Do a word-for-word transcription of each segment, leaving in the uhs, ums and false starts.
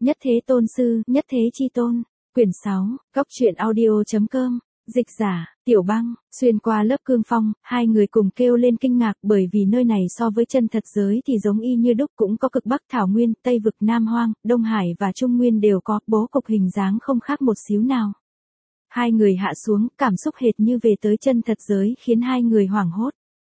Nhất Thế Tôn Sư, Nhất Thế Chi Tôn. Quyển sáu, Góc truyện audio.com. Dịch giả, Tiểu Băng. Xuyên qua lớp cương phong, hai người cùng kêu lên kinh ngạc bởi vì nơi này so với chân thật giới thì giống y như đúc, cũng có cực Bắc Thảo Nguyên, Tây Vực Nam Hoang, Đông Hải và Trung Nguyên đều có, bố cục hình dáng không khác một xíu nào. Hai người hạ xuống, cảm xúc hệt như về tới chân thật giới khiến hai người hoảng hốt.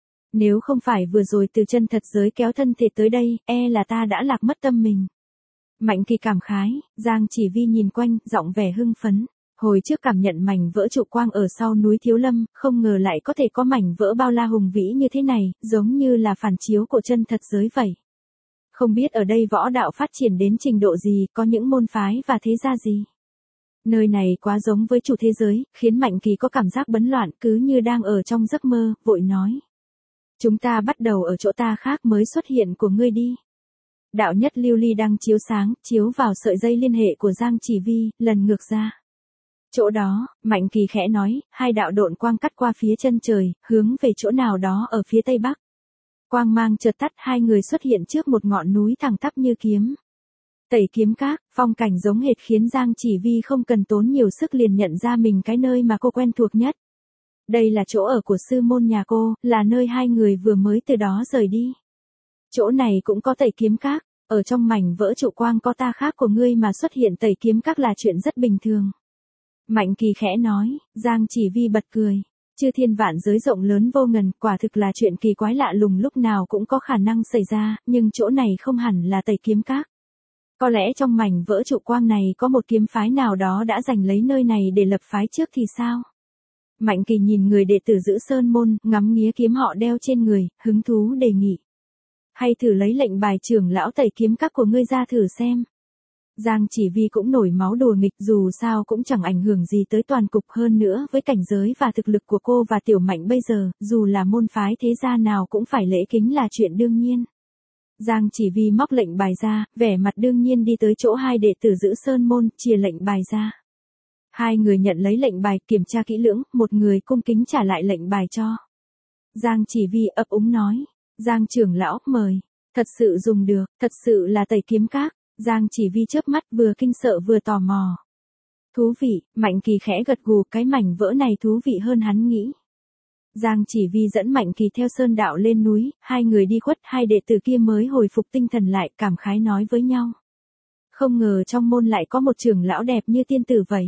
Nếu không phải vừa rồi từ chân thật giới kéo thân thể tới đây, e là ta đã lạc mất tâm mình. Mạnh Kỳ cảm khái, Giang Chỉ Vi nhìn quanh, giọng vẻ hưng phấn. Hồi trước cảm nhận mảnh vỡ trụ quang ở sau núi Thiếu Lâm, không ngờ lại có thể có mảnh vỡ bao la hùng vĩ như thế này, giống như là phản chiếu của chân thật giới vậy. Không biết ở đây võ đạo phát triển đến trình độ gì, có những môn phái và thế gia gì. Nơi này quá giống với chủ thế giới, khiến Mạnh Kỳ có cảm giác bấn loạn, cứ như đang ở trong giấc mơ, vội nói. Chúng ta bắt đầu ở chỗ ta khác mới xuất hiện của ngươi đi. Đạo nhất lưu ly đang chiếu sáng, chiếu vào sợi dây liên hệ của Giang Chỉ Vi, lần ngược ra. Chỗ đó, Mạnh Kỳ khẽ nói, hai đạo độn quang cắt qua phía chân trời, hướng về chỗ nào đó ở phía tây bắc. Quang mang chợt tắt, hai người xuất hiện trước một ngọn núi thẳng tắp như kiếm. Tẩy Kiếm Các, phong cảnh giống hệt khiến Giang Chỉ Vi không cần tốn nhiều sức liền nhận ra mình cái nơi mà cô quen thuộc nhất. Đây là chỗ ở của sư môn nhà cô, là nơi hai người vừa mới từ đó rời đi. Chỗ này cũng có Tẩy Kiếm Các, ở trong mảnh vỡ trụ quang có ta khác của ngươi mà xuất hiện Tẩy Kiếm Các là chuyện rất bình thường. Mạnh Kỳ khẽ nói, Giang Chỉ Vi bật cười. Chư thiên vạn giới rộng lớn vô ngần, quả thực là chuyện kỳ quái lạ lùng lúc nào cũng có khả năng xảy ra, nhưng chỗ này không hẳn là Tẩy Kiếm Các. Có lẽ trong mảnh vỡ trụ quang này có một kiếm phái nào đó đã giành lấy nơi này để lập phái trước thì sao? Mạnh Kỳ nhìn người đệ tử giữ sơn môn, ngắm nghía kiếm họ đeo trên người, hứng thú đề nghị. Hay thử lấy lệnh bài trưởng lão Tẩy Kiếm Các của ngươi ra thử xem. Giang Chỉ Vi cũng nổi máu đùa nghịch, dù sao cũng chẳng ảnh hưởng gì tới toàn cục, hơn nữa với cảnh giới và thực lực của cô và Tiểu Mạnh bây giờ, dù là môn phái thế gia nào cũng phải lễ kính là chuyện đương nhiên. Giang Chỉ Vi móc lệnh bài ra, vẻ mặt đương nhiên đi tới chỗ hai đệ tử giữ sơn môn, chìa lệnh bài ra. Hai người nhận lấy lệnh bài, kiểm tra kỹ lưỡng, một người cung kính trả lại lệnh bài cho. Giang Chỉ Vi ấp úng nói, Giang trưởng lão, mời. Thật sự dùng được, thật sự là Tẩy Kiếm Các. Giang Chỉ Vi chớp mắt, vừa kinh sợ vừa tò mò. Thú vị, Mạnh Kỳ khẽ gật gù, cái mảnh vỡ này thú vị hơn hắn nghĩ. Giang Chỉ Vi dẫn Mạnh Kỳ theo sơn đạo lên núi, hai người đi khuất, hai đệ tử kia mới hồi phục tinh thần lại, cảm khái nói với nhau. Không ngờ trong môn lại có một trưởng lão đẹp như tiên tử vậy.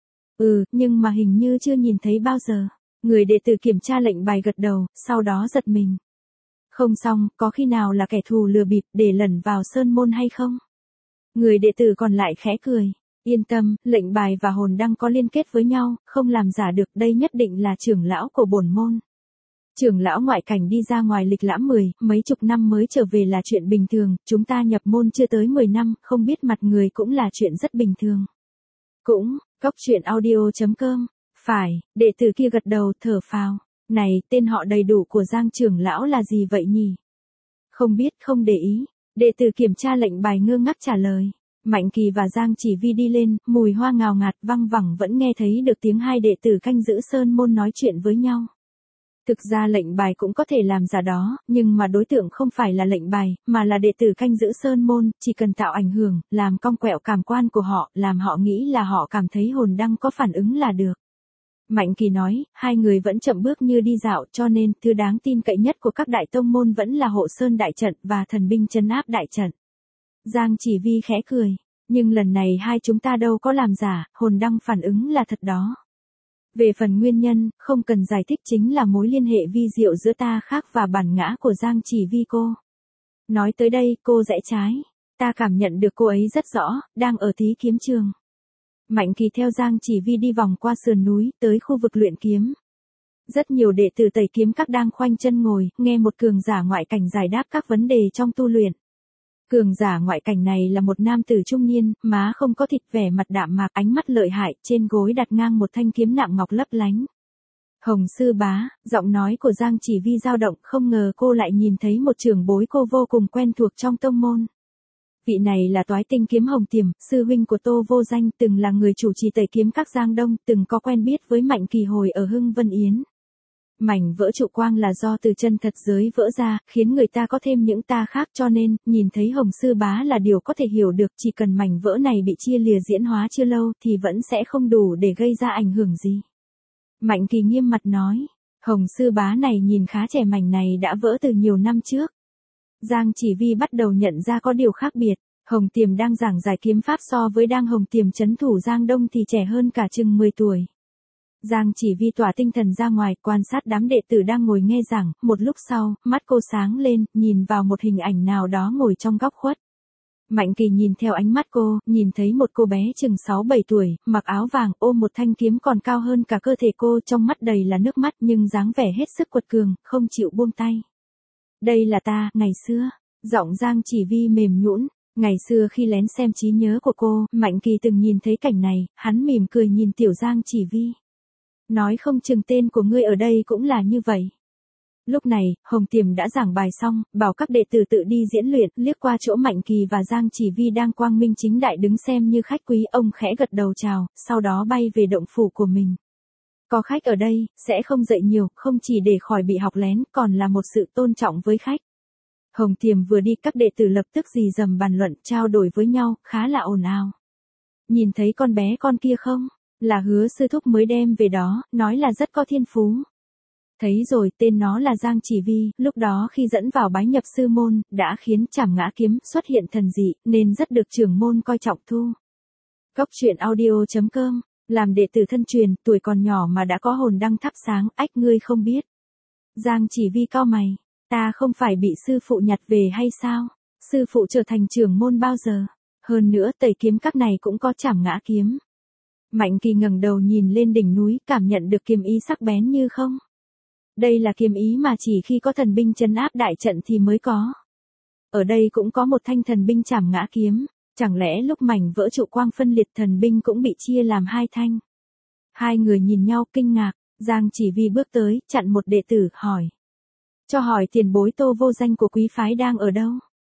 Ừ, nhưng mà hình như chưa nhìn thấy bao giờ. Người đệ tử kiểm tra lệnh bài gật đầu, sau đó giật mình. Không xong, có khi nào là kẻ thù lừa bịp để lẩn vào sơn môn hay không? Người đệ tử còn lại khẽ cười. Yên tâm, lệnh bài và hồn đăng có liên kết với nhau, không làm giả được, đây nhất định là trưởng lão của bổn môn. Trưởng lão ngoại cảnh đi ra ngoài lịch lãm mười, mấy chục năm mới trở về là chuyện bình thường, chúng ta nhập môn chưa tới mười năm, không biết mặt người cũng là chuyện rất bình thường. Cũng, Góc truyện audio.com. Phải, đệ tử kia gật đầu, thở phào. Này, tên họ đầy đủ của Giang trưởng lão là gì vậy nhỉ? Không biết, không để ý. Đệ tử kiểm tra lệnh bài ngơ ngác trả lời. Mạnh Kỳ và Giang Chỉ Vi đi lên, mùi hoa ngào ngạt văng vẳng vẫn nghe thấy được tiếng hai đệ tử canh giữ sơn môn nói chuyện với nhau. Thực ra lệnh bài cũng có thể làm giả đó, nhưng mà đối tượng không phải là lệnh bài, mà là đệ tử canh giữ sơn môn, chỉ cần tạo ảnh hưởng, làm cong quẹo cảm quan của họ, làm họ nghĩ là họ cảm thấy hồn đăng có phản ứng là được. Mạnh Kỳ nói, hai người vẫn chậm bước như đi dạo, cho nên, thứ đáng tin cậy nhất của các đại tông môn vẫn là hộ sơn đại trận và thần binh trấn áp đại trận. Giang Chỉ Vi khẽ cười, nhưng lần này hai chúng ta đâu có làm giả, hồn đăng phản ứng là thật đó. Về phần nguyên nhân, không cần giải thích, chính là mối liên hệ vi diệu giữa ta khác và bản ngã của Giang Chỉ Vi cô. Nói tới đây, cô rẽ trái. Ta cảm nhận được cô ấy rất rõ, đang ở Thí Kiếm Trường. Mạnh Kỳ theo Giang Chỉ Vi đi vòng qua sườn núi, tới khu vực luyện kiếm. Rất nhiều đệ tử Tẩy Kiếm Các đang khoanh chân ngồi, nghe một cường giả ngoại cảnh giải đáp các vấn đề trong tu luyện. Cường giả ngoại cảnh này là một nam tử trung niên, má không có thịt, vẻ mặt đạm mạc, ánh mắt lợi hại, trên gối đặt ngang một thanh kiếm nạm ngọc lấp lánh. Hồng sư bá, giọng nói của Giang Chỉ Vi dao động, không ngờ cô lại nhìn thấy một trưởng bối cô vô cùng quen thuộc trong tông môn. Vị này là Toái Tinh Kiếm Hồng Tiềm, sư huynh của Tô Vô Danh, từng là người chủ trì Tẩy Kiếm Các Giang Đông, từng có quen biết với Mạnh Kỳ hồi ở Hưng Vân Yến. Mảnh vỡ trụ quang là do từ chân thật giới vỡ ra, khiến người ta có thêm những ta khác, cho nên, nhìn thấy Hồng Sư Bá là điều có thể hiểu được, chỉ cần mảnh vỡ này bị chia lìa diễn hóa chưa lâu thì vẫn sẽ không đủ để gây ra ảnh hưởng gì. Mạnh Kỳ nghiêm mặt nói, Hồng Sư Bá này nhìn khá trẻ, mảnh này đã vỡ từ nhiều năm trước. Giang Chỉ Vi bắt đầu nhận ra có điều khác biệt. Hồng Tiềm đang giảng giải kiếm pháp so với đang Hồng Tiềm trấn thủ Giang Đông thì trẻ hơn cả chừng mười tuổi. Giang Chỉ Vi tỏa tinh thần ra ngoài, quan sát đám đệ tử đang ngồi nghe giảng, một lúc sau, mắt cô sáng lên, nhìn vào một hình ảnh nào đó ngồi trong góc khuất. Mạnh Kỳ nhìn theo ánh mắt cô, nhìn thấy một cô bé chừng sáu bảy tuổi, mặc áo vàng, ôm một thanh kiếm còn cao hơn cả cơ thể cô, trong mắt đầy là nước mắt nhưng dáng vẻ hết sức quật cường, không chịu buông tay. Đây là ta, ngày xưa. Giọng Giang Chỉ Vi mềm nhũn. Ngày xưa khi lén xem trí nhớ của cô, Mạnh Kỳ từng nhìn thấy cảnh này, hắn mỉm cười nhìn tiểu Giang Chỉ Vi. Nói không chừng tên của ngươi ở đây cũng là như vậy. Lúc này, Hồng Tiềm đã giảng bài xong, bảo các đệ tử tự đi diễn luyện, liếc qua chỗ Mạnh Kỳ và Giang Chỉ Vi đang quang minh chính đại đứng xem như khách quý, ông khẽ gật đầu chào, sau đó bay về động phủ của mình. Có khách ở đây, sẽ không dạy nhiều, không chỉ để khỏi bị học lén, còn là một sự tôn trọng với khách. Hồng Tiềm vừa đi, các đệ tử lập tức rì rầm bàn luận, trao đổi với nhau, khá là ồn ào. Nhìn thấy con bé con kia không? Là Hứa sư thúc mới đem về đó, nói là rất có thiên phú. Thấy rồi, tên nó là Giang Chỉ Vi, lúc đó khi dẫn vào bái nhập sư môn, đã khiến Trảm Ngã kiếm xuất hiện thần dị, nên rất được trưởng môn coi trọng thu. Cốc truyện audio chấm com, làm đệ tử thân truyền, tuổi còn nhỏ mà đã có hồn đăng thắp sáng, ách ngươi không biết. Giang Chỉ Vi cau mày, ta không phải bị sư phụ nhặt về hay sao? Sư phụ trở thành trưởng môn bao giờ? Hơn nữa Tẩy kiếm các này cũng có Trảm Ngã kiếm. Mạnh Kỳ ngẩng đầu nhìn lên đỉnh núi, cảm nhận được kiếm ý sắc bén như không? Đây là kiếm ý mà chỉ khi có thần binh trấn áp đại trận thì mới có. Ở đây cũng có một thanh thần binh Trảm Ngã kiếm, chẳng lẽ lúc mảnh vỡ trụ quang phân liệt thần binh cũng bị chia làm hai thanh? Hai người nhìn nhau kinh ngạc, Giang Chỉ Vi bước tới, chặn một đệ tử, hỏi. Cho hỏi tiền bối Tô Vô Danh của quý phái đang ở đâu?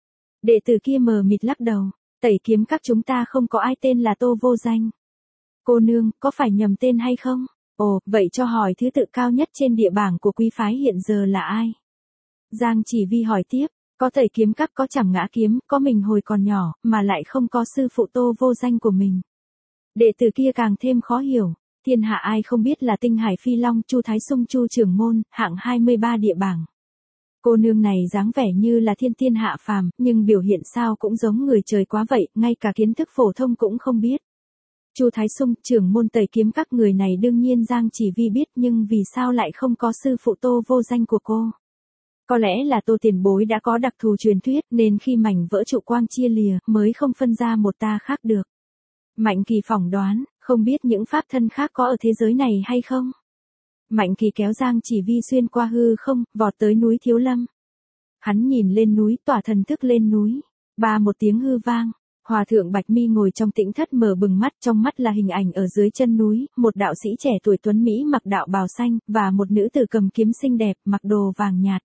Đệ tử kia mờ mịt lắc đầu, Tẩy kiếm các chúng ta không có ai tên là Tô Vô Danh. Cô nương, có phải nhầm tên hay không? Ồ, vậy cho hỏi thứ tự cao nhất trên địa bảng của quý phái hiện giờ là ai? Giang Chỉ Vi hỏi tiếp, có Tẩy kiếm các, có Trảm Ngã kiếm, có mình hồi còn nhỏ, mà lại không có sư phụ Tô Vô Danh của mình. Đệ tử kia càng thêm khó hiểu, thiên hạ ai không biết là Tinh Hải Phi Long, Chu Thái Sung Chu trưởng môn, hạng hai mươi ba địa bảng. Cô nương này dáng vẻ như là thiên tiên hạ phàm, nhưng biểu hiện sao cũng giống người trời quá vậy, ngay cả kiến thức phổ thông cũng không biết. Chu Thái Sung, trưởng môn Tẩy kiếm các, người này đương nhiên Giang Chỉ Vi biết, nhưng vì sao lại không có sư phụ Tô Vô Danh của cô? Có lẽ là Tô tiền bối đã có đặc thù truyền thuyết, nên khi mảnh vỡ trụ quang chia lìa, mới không phân ra một ta khác được. Mạnh Kỳ phỏng đoán, không biết những pháp thân khác có ở thế giới này hay không? Mạnh Kỳ kéo Giang Chỉ Vi xuyên qua hư không, vọt tới núi Thiếu Lâm. Hắn nhìn lên núi, tỏa thần thức lên núi. Ba một tiếng hư vang. Hòa thượng Bạch Mi ngồi trong tĩnh thất mở bừng mắt, trong mắt là hình ảnh ở dưới chân núi, một đạo sĩ trẻ tuổi tuấn Mỹ mặc đạo bào xanh, và một nữ tử cầm kiếm xinh đẹp, mặc đồ vàng nhạt.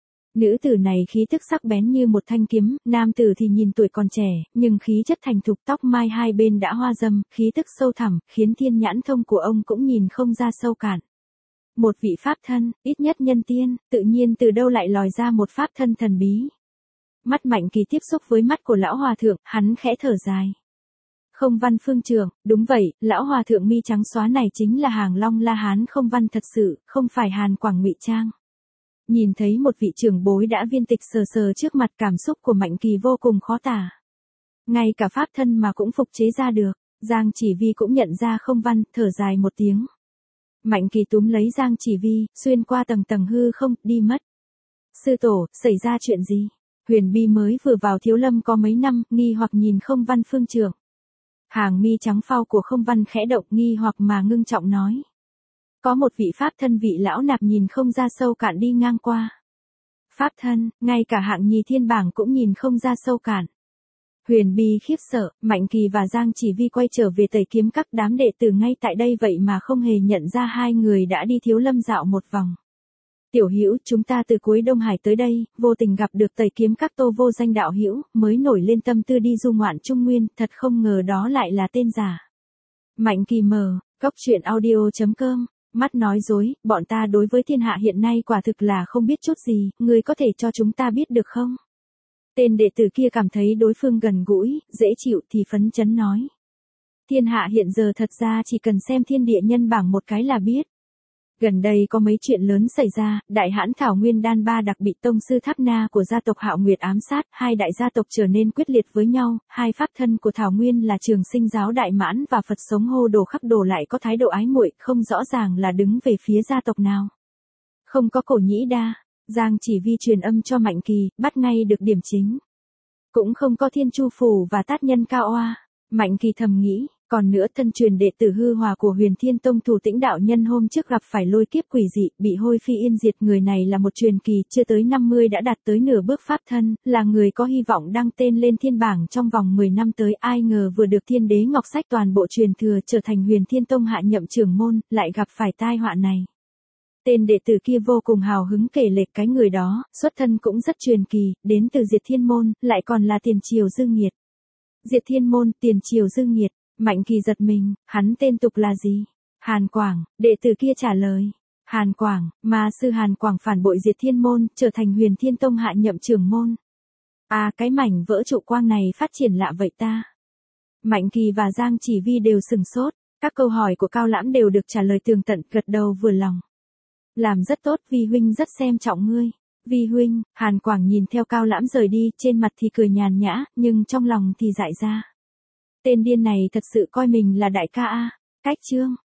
Nữ tử này khí tức sắc bén như một thanh kiếm, nam tử thì nhìn tuổi còn trẻ, nhưng khí chất thành thục, tóc mai hai bên đã hoa râm, khí tức sâu thẳm, khiến thiên nhãn thông của ông cũng nhìn không ra sâu cạn. Một vị pháp thân, ít nhất nhân tiên, tự nhiên từ đâu lại lòi ra một pháp thân thần bí. Mắt Mạnh Kỳ tiếp xúc với mắt của lão hòa thượng, hắn khẽ thở dài. Không Văn Phương trưởng, đúng vậy, lão hòa thượng mi trắng xóa này chính là Hàng Long La Hán Không Văn thật sự, không phải Hàn Quảng ngụy trang. Nhìn thấy một vị trưởng bối đã viên tịch sờ sờ trước mặt, cảm xúc của Mạnh Kỳ vô cùng khó tả. Ngay cả pháp thân mà cũng phục chế ra được, Giang Chỉ Vi cũng nhận ra Không Văn, thở dài một tiếng. Mạnh Kỳ túm lấy Giang Chỉ Vi, xuyên qua tầng tầng hư không, đi mất. Sư tổ, xảy ra chuyện gì? Huyền Bi mới vừa vào Thiếu Lâm có mấy năm, nghi hoặc nhìn Không Văn phương trưởng. Hàng mi trắng phao của Không Văn khẽ động, nghi hoặc mà ngưng trọng nói. Có một vị pháp thân vị lão nạp nhìn không ra sâu cạn đi ngang qua. Pháp thân, ngay cả hạng nhì thiên bảng cũng nhìn không ra sâu cạn. Huyền Bi khiếp sợ, Mạnh Kỳ và Giang Chỉ Vi quay trở về Tẩy kiếm các, đám đệ tử ngay tại đây vậy mà không hề nhận ra hai người đã đi Thiếu Lâm dạo một vòng. Tiểu Hữu, chúng ta từ cuối Đông Hải tới đây, vô tình gặp được Tẩy kiếm các Tô Vô Danh đạo hữu, mới nổi lên tâm tư đi du ngoạn Trung Nguyên, thật không ngờ đó lại là tên giả. Mạnh Kỳ mở, cốc truyện audio chấm com Mắt nói dối, bọn ta đối với thiên hạ hiện nay quả thực là không biết chút gì, ngươi có thể cho chúng ta biết được không? Tên đệ tử kia cảm thấy đối phương gần gũi, dễ chịu thì phấn chấn nói. Thiên hạ hiện giờ thật ra chỉ cần xem thiên địa nhân bảng một cái là biết. Gần đây có mấy chuyện lớn xảy ra, đại hãn Thảo Nguyên Đan Ba Đặc bị tông sư Tháp Na của gia tộc Hạo Nguyệt ám sát, hai đại gia tộc trở nên quyết liệt với nhau, hai pháp thân của Thảo Nguyên là Trường Sinh giáo Đại Mãn và Phật sống Hô Đồ Khắc Đồ lại có thái độ ái muội, không rõ ràng là đứng về phía gia tộc nào. Không có Cổ Nhĩ Đa, Giang Chỉ Vi truyền âm cho Mạnh Kỳ, bắt ngay được điểm chính. Cũng không có Thiên Chu Phủ và Tát Nhân Cao Oa. Mạnh Kỳ thầm nghĩ, còn nữa thân truyền đệ tử hư hòa của Huyền Thiên Tông Thủ Tĩnh đạo nhân hôm trước gặp phải lôi kiếp quỷ dị, bị hôi phi yên diệt, người này là một truyền kỳ, chưa tới năm mươi đã đạt tới nửa bước pháp thân, là người có hy vọng đăng tên lên thiên bảng trong vòng mười năm tới, ai ngờ vừa được Thiên Đế Ngọc Sách toàn bộ truyền thừa trở thành Huyền Thiên Tông hạ nhậm trưởng môn, lại gặp phải tai họa này. Tên đệ tử kia vô cùng hào hứng kể lệch cái người đó, xuất thân cũng rất truyền kỳ, đến từ Diệt Thiên Môn, lại còn là Tiền Triều Dương Nghiệt. Diệt Thiên Môn, Tiền Triều Dương Nghiệt, Mạnh Kỳ giật mình, hắn tên tục là gì? Hàn Quảng, đệ tử kia trả lời. Hàn Quảng, ma sư Hàn Quảng phản bội Diệt Thiên Môn, trở thành Huyền Thiên Tông hạ nhậm trưởng môn. À, cái mảnh vỡ trụ quang này phát triển lạ vậy ta. Mạnh Kỳ và Giang Chỉ Vi đều sừng sốt, các câu hỏi của Cao Lãm đều được trả lời tường tận, gật đầu vừa lòng. Làm rất tốt, Vi huynh rất xem trọng ngươi. Vi huynh, Hàn Quảng nhìn theo Cao Lãm rời đi, trên mặt thì cười nhàn nhã, nhưng trong lòng thì dại ra. Tên điên này thật sự coi mình là đại ca a. Cách chương